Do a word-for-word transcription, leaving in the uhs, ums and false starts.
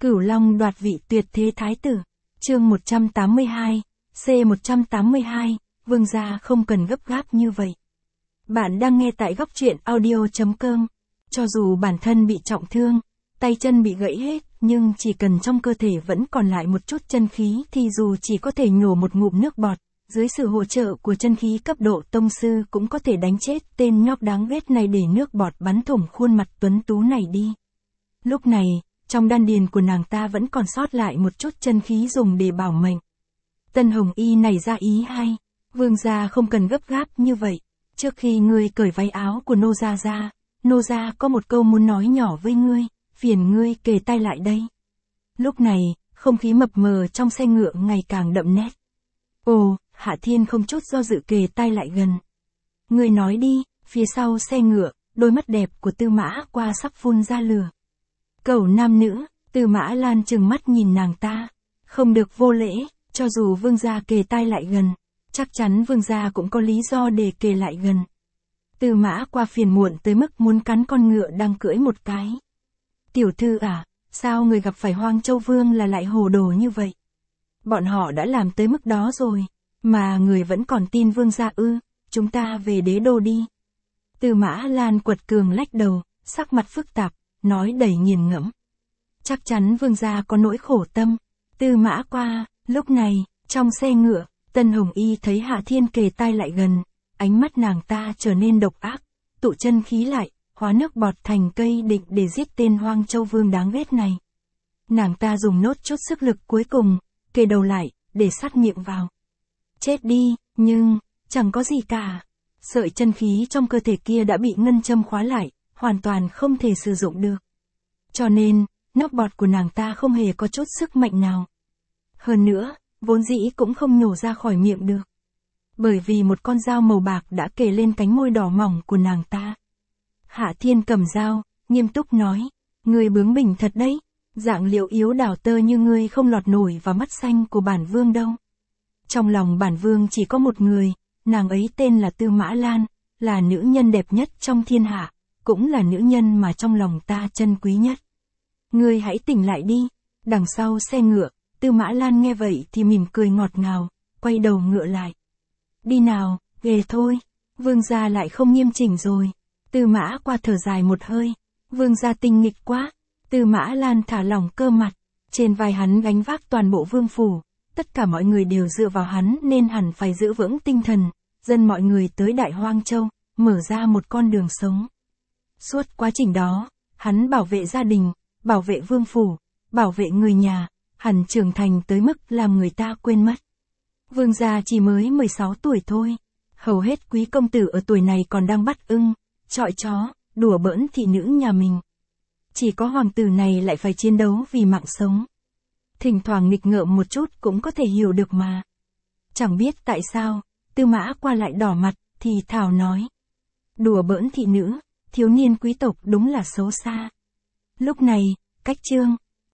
Cửu Long đoạt vị tuyệt thế thái tử. Chương một trăm tám mươi hai, C một trăm tám mươi hai, vương gia không cần gấp gáp như vậy. Bạn đang nghe tại góc truyện audio chấm com. Cho dù bản thân bị trọng thương, tay chân bị gãy hết, nhưng chỉ cần trong cơ thể vẫn còn lại một chút chân khí thì dù chỉ có thể nhổ một ngụm nước bọt, dưới sự hỗ trợ của chân khí cấp độ tông sư cũng có thể đánh chết tên nhóc đáng ghét này để nước bọt bắn thủng khuôn mặt tuấn tú này đi. Lúc này, trong đan điền của nàng ta vẫn còn sót lại một chút chân khí dùng để bảo mệnh. Tân Hồng Y nảy ra ý hay, vương gia không cần gấp gáp như vậy, trước khi ngươi cởi váy áo của nô gia ra, nô gia có một câu muốn nói nhỏ với ngươi, phiền ngươi kề tai lại đây. Lúc này, không khí mập mờ trong xe ngựa ngày càng đậm nét. Ồ, Hạ Thiên không chút do dự kề tai lại gần. Ngươi nói đi, phía sau xe ngựa, đôi mắt đẹp của Tư Mã Qua sắp phun ra lửa. Cẩu nam nữ, Tư Mã Lan trừng mắt nhìn nàng ta, không được vô lễ, cho dù vương gia kề tai lại gần, chắc chắn vương gia cũng có lý do để kề lại gần. Tư Mã Qua phiền muộn tới mức muốn cắn con ngựa đang cưỡi một cái. Tiểu thư à, sao người gặp phải Hoang Châu Vương là lại hồ đồ như vậy? Bọn họ đã làm tới mức đó rồi, mà người vẫn còn tin vương gia ư, chúng ta về đế đô đi. Tư Mã Lan quật cường lách đầu, sắc mặt phức tạp, nói đầy nghiền ngẫm. Chắc chắn vương gia có nỗi khổ tâm. Tư Mã Qua, lúc này, trong xe ngựa, Tân Hồng Y thấy Hạ Thiên kề tai lại gần, ánh mắt nàng ta trở nên độc ác, tụ chân khí lại, hóa nước bọt thành cây định để giết tên Hoang Châu Vương đáng ghét này. Nàng ta dùng nốt chút sức lực cuối cùng, kề đầu lại, để sát miệng vào. Chết đi, nhưng, chẳng có gì cả. Sợi chân khí trong cơ thể kia đã bị ngân châm khóa lại, hoàn toàn không thể sử dụng được. Cho nên, nước bọt của nàng ta không hề có chút sức mạnh nào. Hơn nữa, vốn dĩ cũng không nhổ ra khỏi miệng được. Bởi vì một con dao màu bạc đã kề lên cánh môi đỏ mỏng của nàng ta. Hạ Thiên cầm dao, nghiêm túc nói, ngươi bướng bỉnh thật đấy, dạng liệu yếu đảo tơ như ngươi không lọt nổi vào mắt xanh của bản vương đâu. Trong lòng bản vương chỉ có một người, nàng ấy tên là Tư Mã Lan, là nữ nhân đẹp nhất trong thiên hạ, cũng là nữ nhân mà trong lòng ta trân quý nhất. Ngươi hãy tỉnh lại đi. Đằng sau xe ngựa, Tư Mã Lan nghe vậy thì mỉm cười ngọt ngào, quay đầu ngựa lại. Đi nào, về thôi, vương gia lại không nghiêm chỉnh rồi. Tư Mã Qua thở dài một hơi, vương gia tinh nghịch quá. Tư Mã Lan thả lỏng cơ mặt, trên vai hắn gánh vác toàn bộ vương phủ, tất cả mọi người đều dựa vào hắn nên hẳn phải giữ vững tinh thần, dân mọi người tới Đại Hoang Châu, mở ra một con đường sống. Suốt quá trình đó, hắn bảo vệ gia đình, bảo vệ vương phủ, bảo vệ người nhà, hẳn trưởng thành tới mức làm người ta quên mất. Vương gia chỉ mới mười sáu tuổi thôi, hầu hết quý công tử ở tuổi này còn đang bắt ưng, chọi chó, đùa bỡn thị nữ nhà mình. Chỉ có hoàng tử này lại phải chiến đấu vì mạng sống. Thỉnh thoảng nghịch ngợm một chút cũng có thể hiểu được mà. Chẳng biết tại sao, Tư Mã Qua lại đỏ mặt, thì thảo nói. Đùa bỡn thị nữ, thiếu niên quý tộc đúng là xấu xa. Lúc này, cách chương,